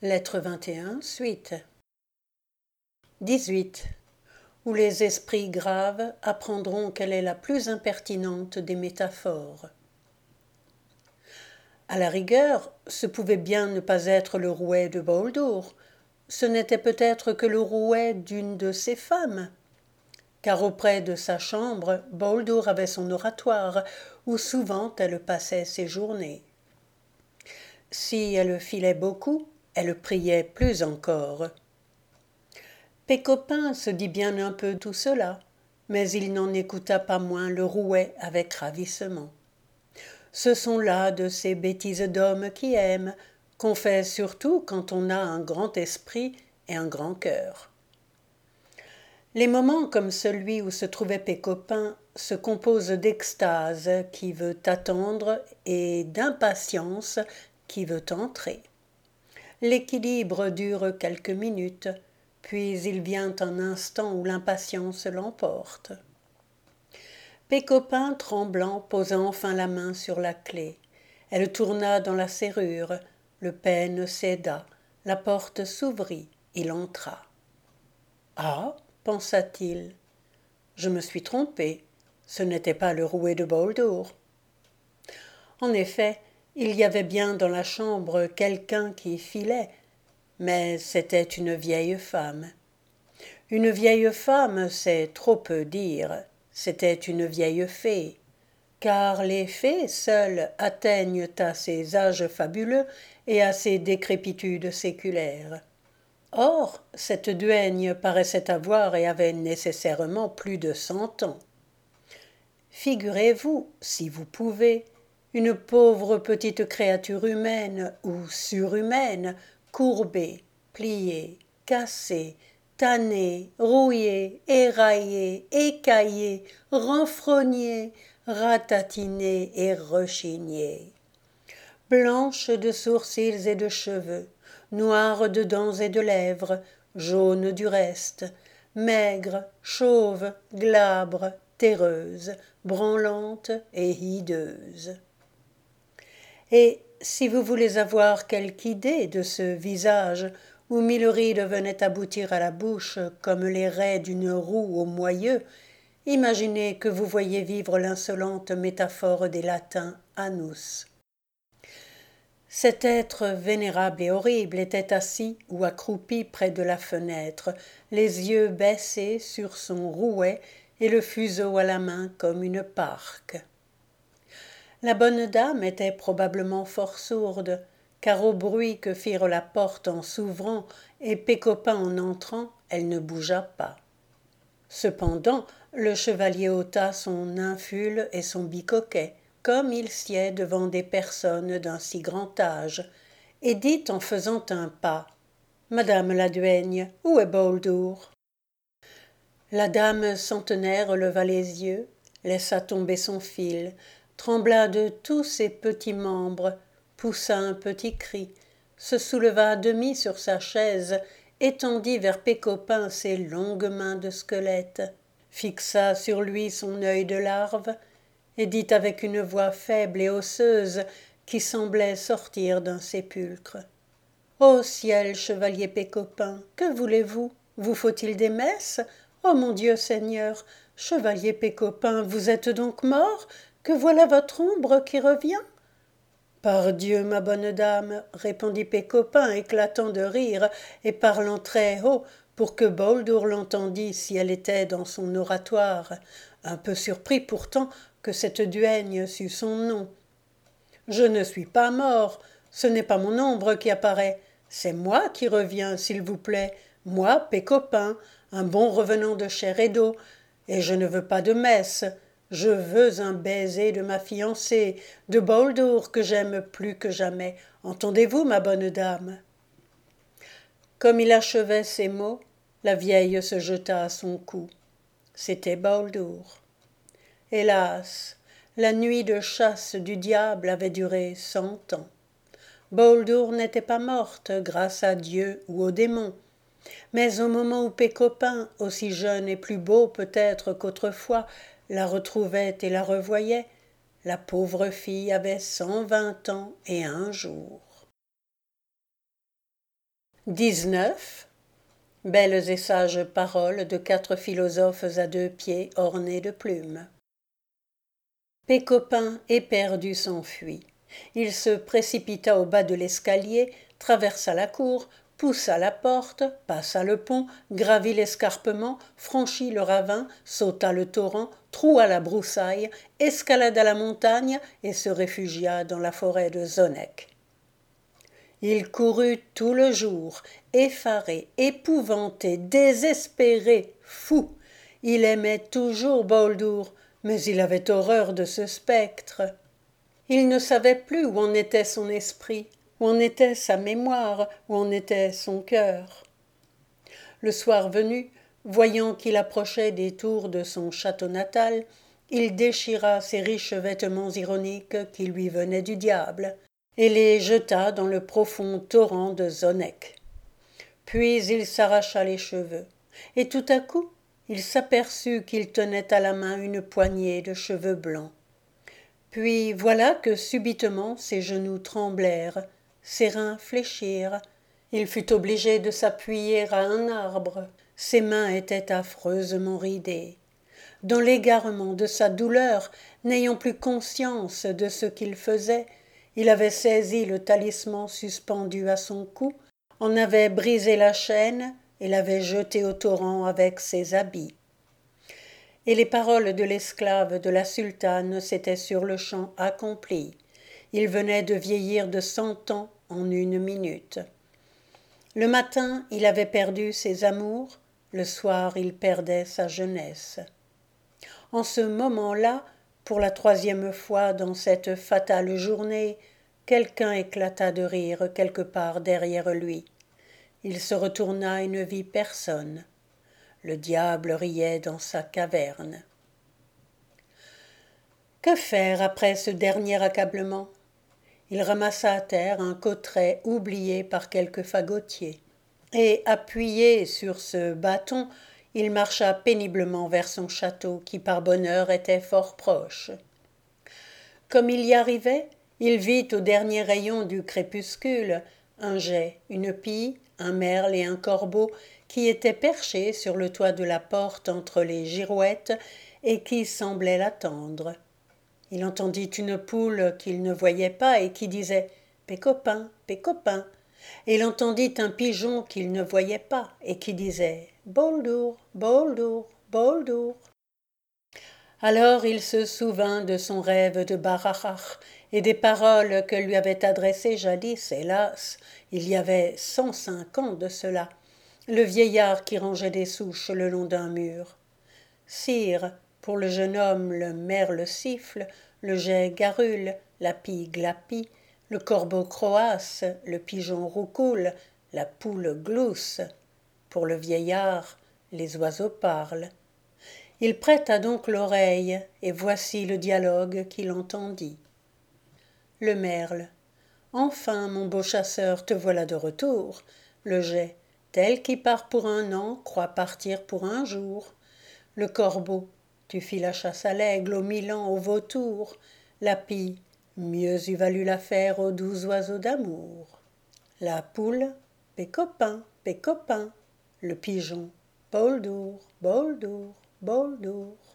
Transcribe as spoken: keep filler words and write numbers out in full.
Lettre vingt et un, suite. dix-huit. Où les esprits graves apprendront quelle est la plus impertinente des métaphores. À la rigueur, ce pouvait bien ne pas être le rouet de Baldur, ce n'était peut-être que le rouet d'une de ses femmes, car auprès de sa chambre, Baldur avait son oratoire, où souvent elle passait ses journées. Si elle filait beaucoup, elle priait plus encore. Pécopin se dit bien un peu tout cela, mais il n'en écouta pas moins le rouet avec ravissement. Ce sont là de ces bêtises d'hommes qui aiment, qu'on fait surtout quand on a un grand esprit et un grand cœur. Les moments comme celui où se trouvait Pécopin se composent d'extase qui veut attendre et d'impatience qui veut entrer. L'équilibre dure quelques minutes, puis il vient un instant où l'impatience l'emporte. Pécopin, tremblant, posa enfin la main sur la clé. Elle tourna dans la serrure, le pêne céda, la porte s'ouvrit, il entra. « Ah !» pensa-t-il, « je me suis trompé, ce n'était pas le rouet de Baldur. » En effet, il y avait bien dans la chambre quelqu'un qui filait, mais c'était une vieille femme. Une vieille femme, c'est trop peu dire, c'était une vieille fée, car les fées seules atteignent à ces âges fabuleux et à ces décrépitudes séculaires. Or, cette duègne paraissait avoir et avait nécessairement plus de cent ans. Figurez-vous, si vous pouvez, une pauvre petite créature humaine ou surhumaine, courbée, pliée, cassée, tannée, rouillée, éraillée, écaillée, renfrognée, ratatinée et rechignée. Blanche de sourcils et de cheveux, noire de dents et de lèvres, jaune du reste, maigre, chauve, glabre, terreuse, branlante et hideuse. Et si vous voulez avoir quelque idée de ce visage où mille rides venaient aboutir à la bouche comme les raies d'une roue au moyeu, imaginez que vous voyez vivre l'insolente métaphore des latins annus. Cet être vénérable et horrible était assis ou accroupi près de la fenêtre, les yeux baissés sur son rouet et le fuseau à la main comme une parque. La bonne dame était probablement fort sourde, car au bruit que firent la porte en s'ouvrant et Pécopin en entrant, elle ne bougea pas. Cependant, le chevalier ôta son infule et son bicoquet, comme il sied devant des personnes d'un si grand âge, et dit en faisant un pas « Madame la duègne, où est Baldur ?» La dame centenaire leva les yeux, laissa tomber son fil, trembla de tous ses petits membres, poussa un petit cri, se souleva à demi sur sa chaise, étendit vers Pécopin ses longues mains de squelette, fixa sur lui son œil de larve, et dit avec une voix faible et osseuse qui semblait sortir d'un sépulcre. « Ô ciel, chevalier Pécopin, que voulez-vous? Vous faut-il des messes? Ô mon Dieu Seigneur, chevalier Pécopin, vous êtes donc mort? Que voilà votre ombre qui revient ?» « Pardieu, ma bonne dame, répondit Pécopin, éclatant de rire et parlant très haut pour que Baldur l'entendît si elle était dans son oratoire, un peu surpris pourtant que cette duègne sût son nom. « Je ne suis pas mort, ce n'est pas mon ombre qui apparaît, c'est moi qui reviens, s'il vous plaît, moi, Pécopin, un bon revenant de chair et d'eau, et je ne veux pas de messe. Je veux un baiser de ma fiancée, de Baldur que j'aime plus que jamais. Entendez-vous, ma bonne dame ?» Comme il achevait ces mots, la vieille se jeta à son cou. C'était Baldur. Hélas, la nuit de chasse du diable avait duré cent ans. Baldur n'était pas morte, grâce à Dieu ou aux démons. Mais au moment où Pécopin, aussi jeune et plus beau peut-être qu'autrefois, la retrouvait et la revoyait, la pauvre fille avait cent vingt ans et un jour. dix-neuf. Belles et sages paroles de quatre philosophes à deux pieds ornés de plumes. Pécopin éperdu s'enfuit. Il se précipita au bas de l'escalier, traversa la cour, poussa la porte, passa le pont, gravit l'escarpement, franchit le ravin, sauta le torrent, troua la broussaille, escalada la montagne et se réfugia dans la forêt de Zonec. Il courut tout le jour, effaré, épouvanté, désespéré, fou. Il aimait toujours Boldour, mais il avait horreur de ce spectre. Il ne savait plus où en était son esprit, où en était sa mémoire, où en était son cœur. Le soir venu, voyant qu'il approchait des tours de son château natal, il déchira ses riches vêtements ironiques qui lui venaient du diable, et les jeta dans le profond torrent de Zonec. Puis il s'arracha les cheveux, et tout à coup il s'aperçut qu'il tenait à la main une poignée de cheveux blancs. Puis voilà que subitement ses genoux tremblèrent, ses reins fléchirent, il fut obligé de s'appuyer à un arbre, ses mains étaient affreusement ridées. Dans l'égarement de sa douleur, n'ayant plus conscience de ce qu'il faisait, il avait saisi le talisman suspendu à son cou, en avait brisé la chaîne et l'avait jeté au torrent avec ses habits. Et les paroles de l'esclave de la sultane s'étaient sur-le-champ accomplies. Il venait de vieillir de cent ans en une minute. Le matin, il avait perdu ses amours, le soir, il perdait sa jeunesse. En ce moment-là, pour la troisième fois dans cette fatale journée, quelqu'un éclata de rire quelque part derrière lui. Il se retourna et ne vit personne. Le diable riait dans sa caverne. Que faire après ce dernier accablement? Il ramassa à terre un cotteret oublié par quelque fagotier, et, appuyé sur ce bâton, il marcha péniblement vers son château qui par bonheur était fort proche. Comme il y arrivait, il vit au dernier rayon du crépuscule un geai, une pie, un merle et un corbeau qui étaient perchés sur le toit de la porte entre les girouettes et qui semblaient l'attendre. Il entendit une poule qu'il ne voyait pas et qui disait « Pécopin, Pécopin », et il entendit un pigeon qu'il ne voyait pas et qui disait « Boldour, Boldour, Boldour ». Alors il se souvint de son rêve de Barachach et des paroles que lui avait adressées jadis, hélas, il y avait cent cinq ans de cela, le vieillard qui rangeait des souches le long d'un mur. Sire, pour le jeune homme le merle siffle, le geai garule, la pie glapit, le corbeau croasse, le pigeon roucoule, la poule glousse. Pour le vieillard, les oiseaux parlent. Il prêta donc l'oreille, et voici le dialogue qu'il entendit. Le merle. Enfin, mon beau chasseur, te voilà de retour. Le geai. Tel qui part pour un an, croit partir pour un jour. Le corbeau. Tu fis la chasse à l'aigle, au milan, au vautour. La pie. Mieux eût valu la faire aux doux oiseaux d'amour. La poule. Pécopin, Pécopin. Le pigeon. Boldour, Boldour, Boldour.